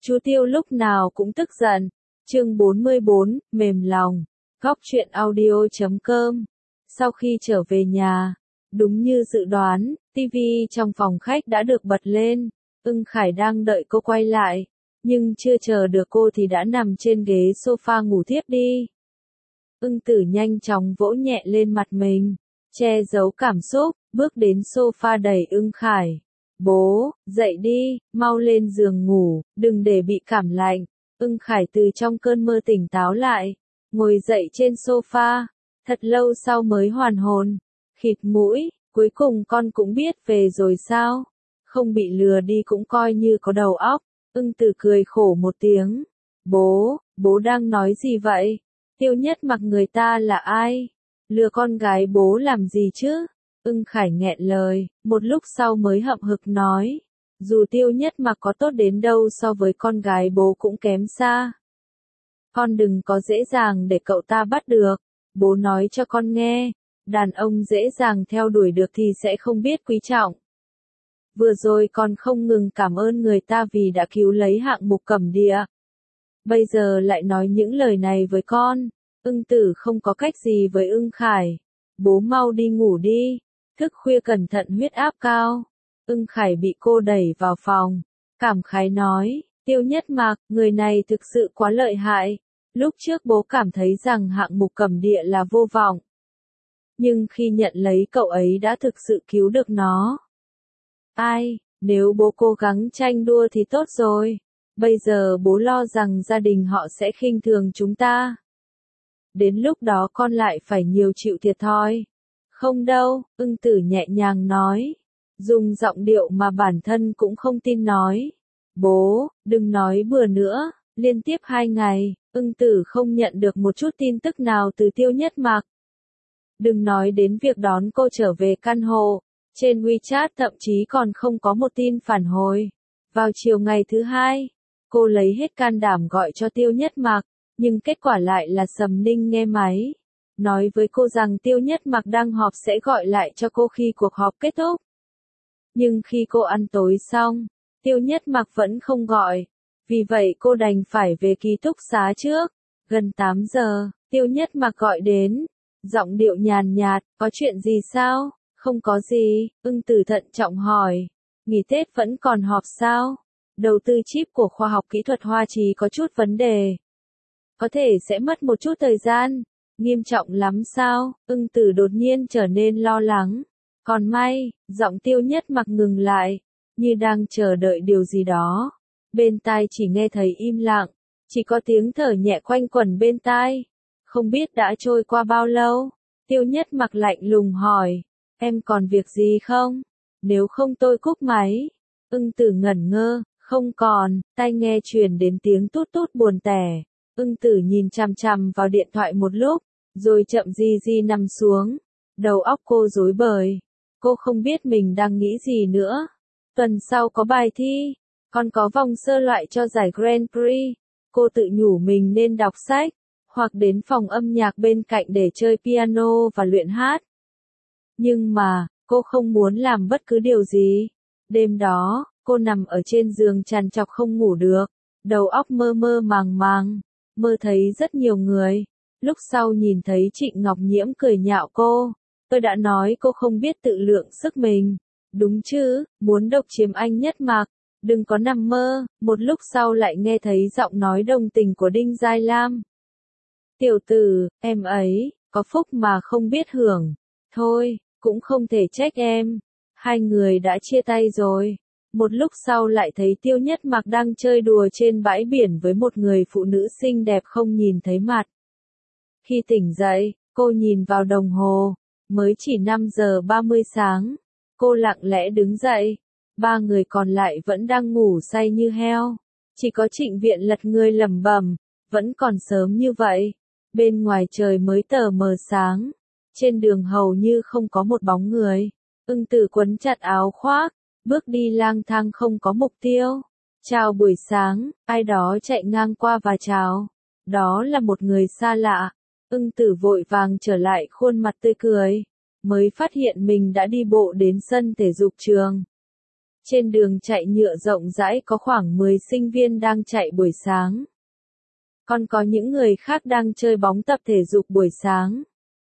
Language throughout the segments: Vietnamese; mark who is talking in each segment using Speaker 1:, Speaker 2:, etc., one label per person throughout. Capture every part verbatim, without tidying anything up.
Speaker 1: Chú Tiêu lúc nào cũng tức giận. Chương bốn mươi bốn, mềm lòng. Góc truyện audio chấm com. Sau khi trở về nhà, đúng như dự đoán, tivi trong phòng khách đã được bật lên. Ưng Khải đang đợi cô quay lại, nhưng chưa chờ được cô thì đã nằm trên ghế sofa ngủ thiếp đi. Ưng Tử nhanh chóng vỗ nhẹ lên mặt mình, che giấu cảm xúc, bước đến sofa đẩy Ưng Khải. Bố, dậy đi, mau lên giường ngủ, đừng để bị cảm lạnh. Ưng Khải từ trong cơn mơ tỉnh táo lại, ngồi dậy trên sofa, thật lâu sau mới hoàn hồn, khịt mũi, cuối cùng con cũng biết về rồi sao? Không bị lừa đi cũng coi như có đầu óc. Ưng Tử cười khổ một tiếng. Bố, bố đang nói gì vậy? Tiêu Nhất Mặc người ta là ai? Lừa con gái bố làm gì chứ? Ưng Khải nghẹn lời, một lúc sau mới hậm hực nói. Dù Tiêu Nhất Mặc có tốt đến đâu so với con gái bố cũng kém xa. Con đừng có dễ dàng để cậu ta bắt được. Bố nói cho con nghe, đàn ông dễ dàng theo đuổi được thì sẽ không biết quý trọng. Vừa rồi con không ngừng cảm ơn người ta vì đã cứu lấy hạng mục Cẩm Địa. Bây giờ lại nói những lời này với con. Ưng Tử không có cách gì với Ưng Khải. Bố mau đi ngủ đi. Thức khuya cẩn thận huyết áp cao. Ưng Khải bị cô đẩy vào phòng. Cảm khái nói, Tiêu Nhất Mặc, người này thực sự quá lợi hại. Lúc trước bố cảm thấy rằng hạng mục Cẩm Địa là vô vọng. Nhưng khi nhận lấy cậu ấy đã thực sự cứu được nó. Ai, nếu bố cố gắng tranh đua thì tốt rồi. Bây giờ bố lo rằng gia đình họ sẽ khinh thường chúng ta. Đến lúc đó con lại phải nhiều chịu thiệt thòi. Không đâu, Ưng Tử nhẹ nhàng nói. Dùng giọng điệu mà bản thân cũng không tin nói. Bố, đừng nói bừa nữa. Liên tiếp hai ngày, Ưng Tử không nhận được một chút tin tức nào từ Tiêu Nhất Mặc. Đừng nói đến việc đón cô trở về căn hộ. Trên WeChat thậm chí còn không có một tin phản hồi. Vào chiều ngày thứ hai, cô lấy hết can đảm gọi cho Tiêu Nhất Mặc, nhưng kết quả lại là Sầm Ninh nghe máy. Nói với cô rằng Tiêu Nhất Mặc đang họp sẽ gọi lại cho cô khi cuộc họp kết thúc. Nhưng khi cô ăn tối xong, Tiêu Nhất Mặc vẫn không gọi. Vì vậy cô đành phải về ký túc xá trước. Gần tám giờ, Tiêu Nhất Mặc gọi đến. Giọng điệu nhàn nhạt, có chuyện gì sao? Không có gì, Ưng Tử thận trọng hỏi. Nghỉ Tết vẫn còn họp sao? Đầu tư chip của khoa học kỹ thuật Hoa Trì có chút vấn đề. Có thể sẽ mất một chút thời gian. Nghiêm trọng lắm sao? Ưng Tử đột nhiên trở nên lo lắng. Còn may, giọng Tiêu Nhất Mặc ngừng lại, như đang chờ đợi điều gì đó. Bên tai chỉ nghe thấy im lặng, chỉ có tiếng thở nhẹ quanh quẩn bên tai. Không biết đã trôi qua bao lâu? Tiêu Nhất Mặc lạnh lùng hỏi. Em còn việc gì không? Nếu không tôi cúp máy. Ưng Tử ngẩn ngơ, không còn, tai nghe truyền đến tiếng tút tút buồn tẻ. Ưng Tử nhìn chằm chằm vào điện thoại một lúc, rồi chậm di di nằm xuống. Đầu óc cô rối bời. Cô không biết mình đang nghĩ gì nữa. Tuần sau có bài thi, còn có vòng sơ loại cho giải Grand Prix. Cô tự nhủ mình nên đọc sách, hoặc đến phòng âm nhạc bên cạnh để chơi piano và luyện hát. Nhưng mà, cô không muốn làm bất cứ điều gì. Đêm đó, cô nằm ở trên giường trằn trọc không ngủ được. Đầu óc mơ mơ màng màng. Mơ thấy rất nhiều người. Lúc sau nhìn thấy Trịnh Ngọc Nhiễm cười nhạo cô. Tôi đã nói cô không biết tự lượng sức mình. Đúng chứ, muốn độc chiếm anh Nhất Mặc. Đừng có nằm mơ. Một lúc sau lại nghe thấy giọng nói đồng tình của Đinh Giai Lam. Tiểu tử, em ấy, có phúc mà không biết hưởng. Thôi, cũng không thể trách em. Hai người đã chia tay rồi. Một lúc sau lại thấy Tiêu Nhất Mặc đang chơi đùa trên bãi biển với một người phụ nữ xinh đẹp không nhìn thấy mặt. Khi tỉnh dậy, cô nhìn vào đồng hồ. Mới chỉ năm giờ ba mươi sáng. Cô lặng lẽ đứng dậy. Ba người còn lại vẫn đang ngủ say như heo. Chỉ có Trịnh Viện lật người lẩm bẩm. Vẫn còn sớm như vậy. Bên ngoài trời mới tờ mờ sáng. Trên đường hầu như không có một bóng người. Ưng Tử quấn chặt áo khoác, bước đi lang thang không có mục tiêu. Chào buổi sáng, ai đó chạy ngang qua và chào. Đó là một người xa lạ. Ưng Tử vội vàng trở lại khuôn mặt tươi cười. Mới phát hiện mình đã đi bộ đến sân thể dục trường. Trên đường chạy nhựa rộng rãi có khoảng mười sinh viên đang chạy buổi sáng. Còn có những người khác đang chơi bóng tập thể dục buổi sáng.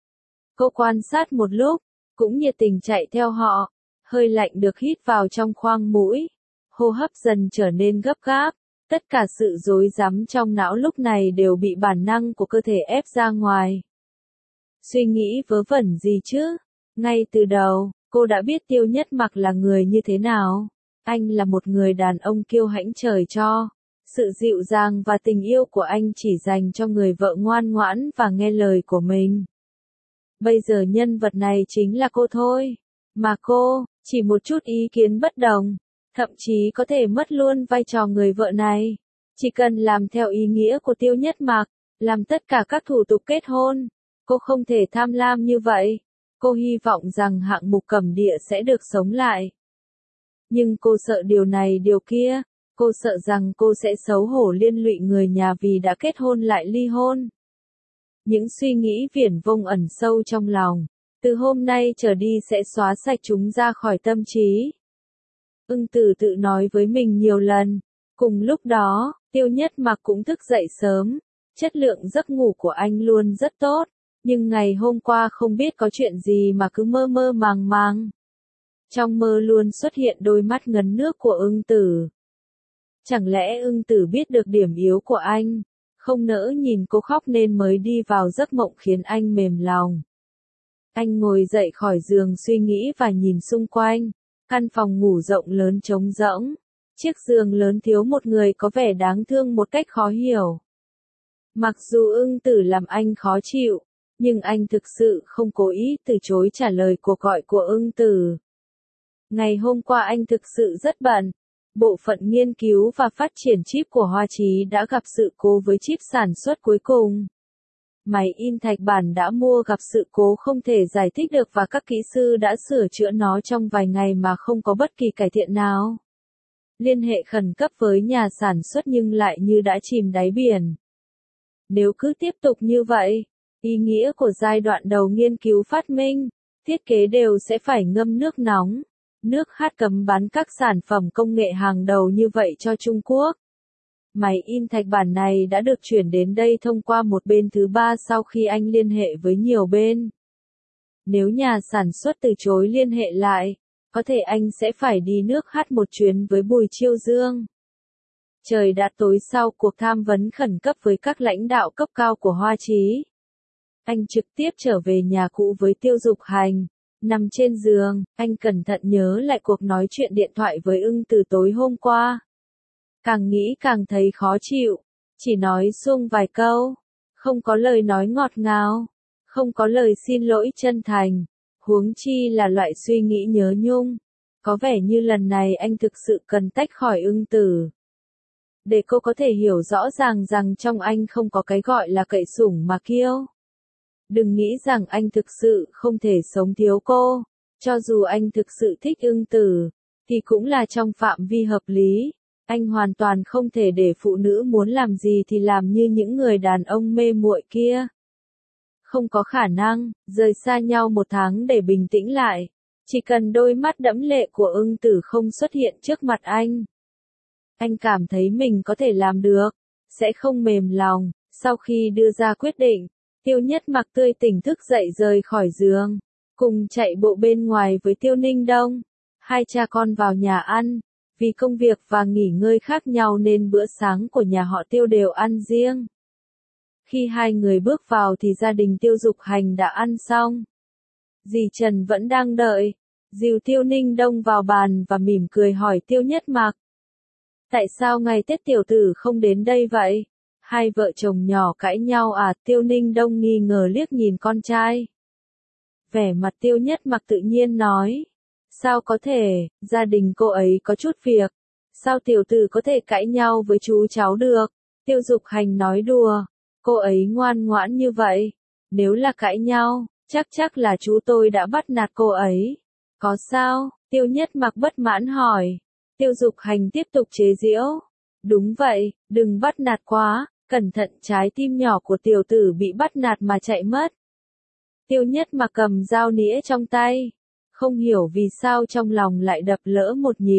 Speaker 1: Cô quan sát một lúc, cũng nhiệt tình chạy theo họ, hơi lạnh được hít vào trong khoang mũi, hô hấp dần trở nên gấp gáp, tất cả sự rối rắm trong não lúc này đều bị bản năng của cơ thể ép ra ngoài. Suy nghĩ vớ vẩn gì chứ? Ngay từ đầu, cô đã biết Tiêu Nhất Mặc là người như thế nào. Anh là một người đàn ông kiêu hãnh trời cho. Sự dịu dàng và tình yêu của anh chỉ dành cho người vợ ngoan ngoãn và nghe lời của mình. Bây giờ nhân vật này chính là cô thôi. Mà cô, chỉ một chút ý kiến bất đồng, thậm chí có thể mất luôn vai trò người vợ này. Chỉ cần làm theo ý nghĩa của Tiêu Nhất Mặc, làm tất cả các thủ tục kết hôn. Cô không thể tham lam như vậy. Cô hy vọng rằng hạng mục Cẩm Địa sẽ được sống lại. Nhưng cô sợ điều này điều kia. Cô sợ rằng cô sẽ xấu hổ liên lụy người nhà vì đã kết hôn lại ly hôn. Những suy nghĩ viển vông ẩn sâu trong lòng, từ hôm nay trở đi sẽ xóa sạch chúng ra khỏi tâm trí. Ưng Tử tự nói với mình nhiều lần. Cùng lúc đó, Tiêu Nhất Mặc cũng thức dậy sớm. Chất lượng giấc ngủ của anh luôn rất tốt. Nhưng ngày hôm qua không biết có chuyện gì mà cứ mơ mơ màng màng. Trong mơ luôn xuất hiện đôi mắt ngấn nước của Ưng Tử. Chẳng lẽ Ưng Tử biết được điểm yếu của anh, không nỡ nhìn cô khóc nên mới đi vào giấc mộng khiến anh mềm lòng. Anh ngồi dậy khỏi giường suy nghĩ và nhìn xung quanh. Căn phòng ngủ rộng lớn trống rỗng. Chiếc giường lớn thiếu một người có vẻ đáng thương một cách khó hiểu. Mặc dù Ưng Tử làm anh khó chịu, nhưng anh thực sự không cố ý từ chối trả lời cuộc gọi của Ưng Tử. Ngày hôm qua anh thực sự rất bận. Bộ phận nghiên cứu và phát triển chip của Hoa Chí đã gặp sự cố với chip sản xuất cuối cùng. Máy in thạch bản đã mua gặp sự cố không thể giải thích được và các kỹ sư đã sửa chữa nó trong vài ngày mà không có bất kỳ cải thiện nào. Liên hệ khẩn cấp với nhà sản xuất nhưng lại như đã chìm đáy biển. Nếu cứ tiếp tục như vậy, ý nghĩa của giai đoạn đầu nghiên cứu phát minh, thiết kế đều sẽ phải ngâm nước nóng. Nước hát cấm bán các sản phẩm công nghệ hàng đầu như vậy cho Trung Quốc. Máy in thạch bản này đã được chuyển đến đây thông qua một bên thứ ba sau khi anh liên hệ với nhiều bên. Nếu nhà sản xuất từ chối liên hệ lại, có thể anh sẽ phải đi nước hát một chuyến với Bùi Chiêu Dương. Trời đã tối sau cuộc tham vấn khẩn cấp với các lãnh đạo cấp cao của Hoa Chí. Anh trực tiếp trở về nhà cũ với Tiêu Dục Hành. Nằm trên giường, anh cẩn thận nhớ lại cuộc nói chuyện điện thoại với Ưng Tử tối hôm qua. Càng nghĩ càng thấy khó chịu, chỉ nói suông vài câu, không có lời nói ngọt ngào, không có lời xin lỗi chân thành, huống chi là loại suy nghĩ nhớ nhung. Có vẻ như lần này anh thực sự cần tách khỏi Ưng Tử. Để cô có thể hiểu rõ ràng rằng trong anh không có cái gọi là cậy sủng mà kiêu. Đừng nghĩ rằng anh thực sự không thể sống thiếu cô. Cho dù anh thực sự thích Ưng Tử, thì cũng là trong phạm vi hợp lý. Anh hoàn toàn không thể để phụ nữ muốn làm gì thì làm như những người đàn ông mê muội kia. Không có khả năng, rời xa nhau một tháng để bình tĩnh lại. Chỉ cần đôi mắt đẫm lệ của Ưng Tử không xuất hiện trước mặt anh. Anh cảm thấy mình có thể làm được, sẽ không mềm lòng. Sau khi đưa ra quyết định, Tiêu Nhất Mặc tươi tỉnh thức dậy rời khỏi giường, cùng chạy bộ bên ngoài với Tiêu Ninh Đông. Hai cha con vào nhà ăn, vì công việc và nghỉ ngơi khác nhau nên bữa sáng của nhà họ Tiêu đều ăn riêng. Khi hai người bước vào thì gia đình Tiêu Dục Hành đã ăn xong. Dì Trần vẫn đang đợi, dìu Tiêu Ninh Đông vào bàn và mỉm cười hỏi Tiêu Nhất Mặc. Tại sao ngày Tết tiểu tử không đến đây vậy? Hai vợ chồng nhỏ cãi nhau à? Tiêu Ninh Đông nghi ngờ liếc nhìn con trai. Vẻ mặt Tiêu Nhất Mặc tự nhiên nói. Sao có thể, gia đình cô ấy có chút việc. Sao tiểu tử có thể cãi nhau với chú cháu được? Tiêu Dục Hành nói đùa. Cô ấy ngoan ngoãn như vậy. Nếu là cãi nhau, chắc chắc là chú tôi đã bắt nạt cô ấy. Có sao? Tiêu Nhất Mặc bất mãn hỏi. Tiêu Dục Hành tiếp tục chế giễu. Đúng vậy, đừng bắt nạt quá, cẩn thận trái tim nhỏ của tiểu tử bị bắt nạt mà chạy mất. Tiêu Nhất Mặc cầm dao nĩa trong tay. Không hiểu vì sao trong lòng lại đập lỡ một nhịp.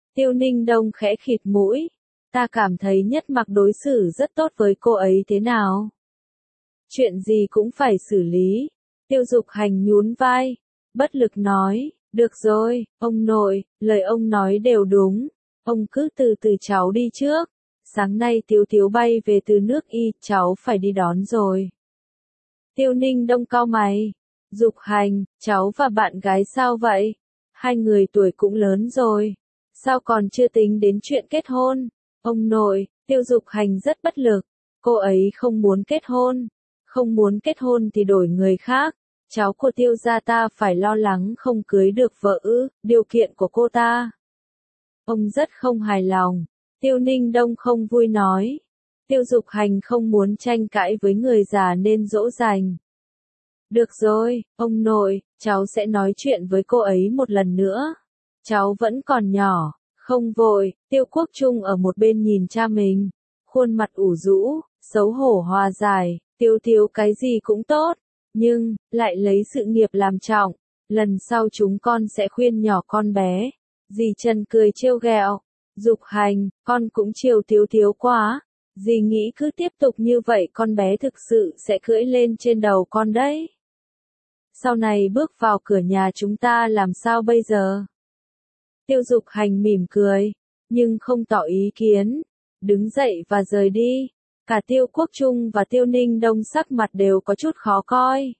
Speaker 1: Tiêu Ninh Đông khẽ khịt mũi. Ta cảm thấy Nhất Mặc đối xử rất tốt với cô ấy thế nào? Chuyện gì cũng phải xử lý. Tiêu Dục Hành nhún vai, bất lực nói, được rồi, ông nội, lời ông nói đều đúng. Ông cứ từ từ cháu đi trước. Sáng nay Tiếu Tiếu bay về từ nước Y, cháu phải đi đón rồi. Tiêu Ninh Đông cau mày. Dục Hành, cháu và bạn gái sao vậy? Hai người tuổi cũng lớn rồi. Sao còn chưa tính đến chuyện kết hôn? Ông nội, Tiêu Dục Hành rất bất lực. Cô ấy không muốn kết hôn. Không muốn kết hôn thì đổi người khác. Cháu của Tiêu gia ta phải lo lắng không cưới được vợ ư, điều kiện của cô ta. Ông rất không hài lòng. Tiêu Ninh Đông không vui nói. Tiêu Dục Hành không muốn tranh cãi với người già nên dỗ dành. Được rồi, ông nội, cháu sẽ nói chuyện với cô ấy một lần nữa. Cháu vẫn còn nhỏ, không vội. Tiêu Quốc Trung ở một bên nhìn cha mình. Khuôn mặt ủ rũ, xấu hổ hòa giải. Tiêu Tiếu cái gì cũng tốt, nhưng, lại lấy sự nghiệp làm trọng. Lần sau chúng con sẽ khuyên nhỏ con bé. Dì Trần cười trêu ghẹo. Dục Hành, con cũng chiều Tiếu Tiếu quá. Dì nghĩ cứ tiếp tục như vậy con bé thực sự sẽ cưỡi lên trên đầu con đấy. Sau này bước vào cửa nhà chúng ta làm sao bây giờ? Tiêu Dục Hành mỉm cười, nhưng không tỏ ý kiến. Đứng dậy và rời đi. Cả Tiêu Quốc Trung và Tiêu Ninh Đông sắc mặt đều có chút khó coi.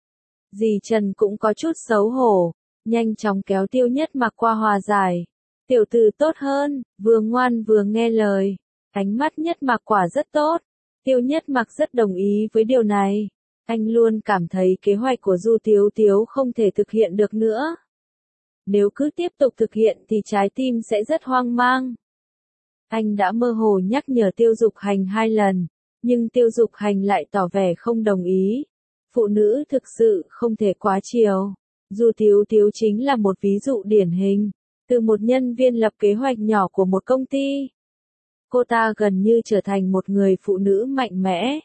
Speaker 1: Dì Trần cũng có chút xấu hổ, nhanh chóng kéo Tiêu Nhất Mặc qua hòa giải. Tiểu tử tốt hơn, vừa ngoan vừa nghe lời. Ánh mắt Nhất Mặc quả rất tốt. Tiêu Nhất Mặc rất đồng ý với điều này. Anh luôn cảm thấy kế hoạch của Du Tiếu Tiếu không thể thực hiện được nữa. Nếu cứ tiếp tục thực hiện thì trái tim sẽ rất hoang mang. Anh đã mơ hồ nhắc nhở Tiêu Dục Hành hai lần, nhưng Tiêu Dục Hành lại tỏ vẻ không đồng ý. Phụ nữ thực sự không thể quá chiều. Du Tiếu Tiếu chính là một ví dụ điển hình, từ một nhân viên lập kế hoạch nhỏ của một công ty. Cô ta gần như trở thành một người phụ nữ mạnh mẽ.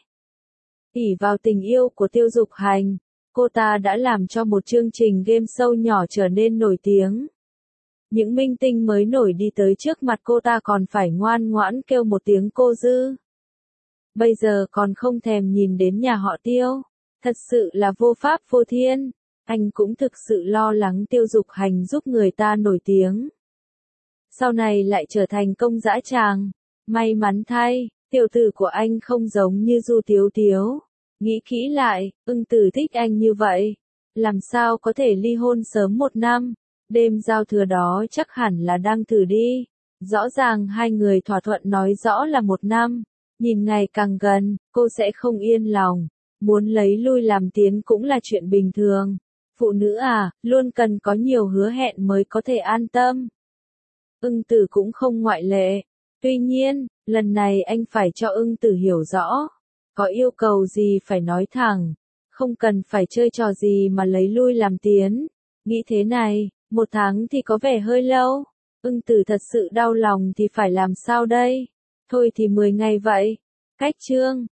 Speaker 1: ỷ vào tình yêu của Tiêu Dục Hành, cô ta đã làm cho một chương trình game show nhỏ trở nên nổi tiếng. Những minh tinh mới nổi đi tới trước mặt cô ta còn phải ngoan ngoãn kêu một tiếng cô dư. Bây giờ còn không thèm nhìn đến nhà họ Tiêu. Thật sự là vô pháp vô thiên. Anh cũng thực sự lo lắng Tiêu Dục Hành giúp người ta nổi tiếng. Sau này lại trở thành công dã tràng. May mắn thay, tiểu tử của anh không giống như Du Tiếu Tiếu. Nghĩ kỹ lại, Ưng Tử thích anh như vậy. Làm sao có thể ly hôn sớm một năm? Đêm giao thừa đó chắc hẳn là đang thử đi. Rõ ràng hai người thỏa thuận nói rõ là một năm. Nhìn ngày càng gần, cô sẽ không yên lòng. Muốn lấy lui làm tiến cũng là chuyện bình thường. Phụ nữ à, luôn cần có nhiều hứa hẹn mới có thể an tâm. Ưng Tử cũng không ngoại lệ. Tuy nhiên, lần này anh phải cho Ưng Tử hiểu rõ. Có yêu cầu gì phải nói thẳng. Không cần phải chơi trò gì mà lấy lui làm tiến. Nghĩ thế này, một tháng thì có vẻ hơi lâu. Ưng Tử thật sự đau lòng thì phải làm sao đây? Thôi thì mười ngày vậy. Cách chương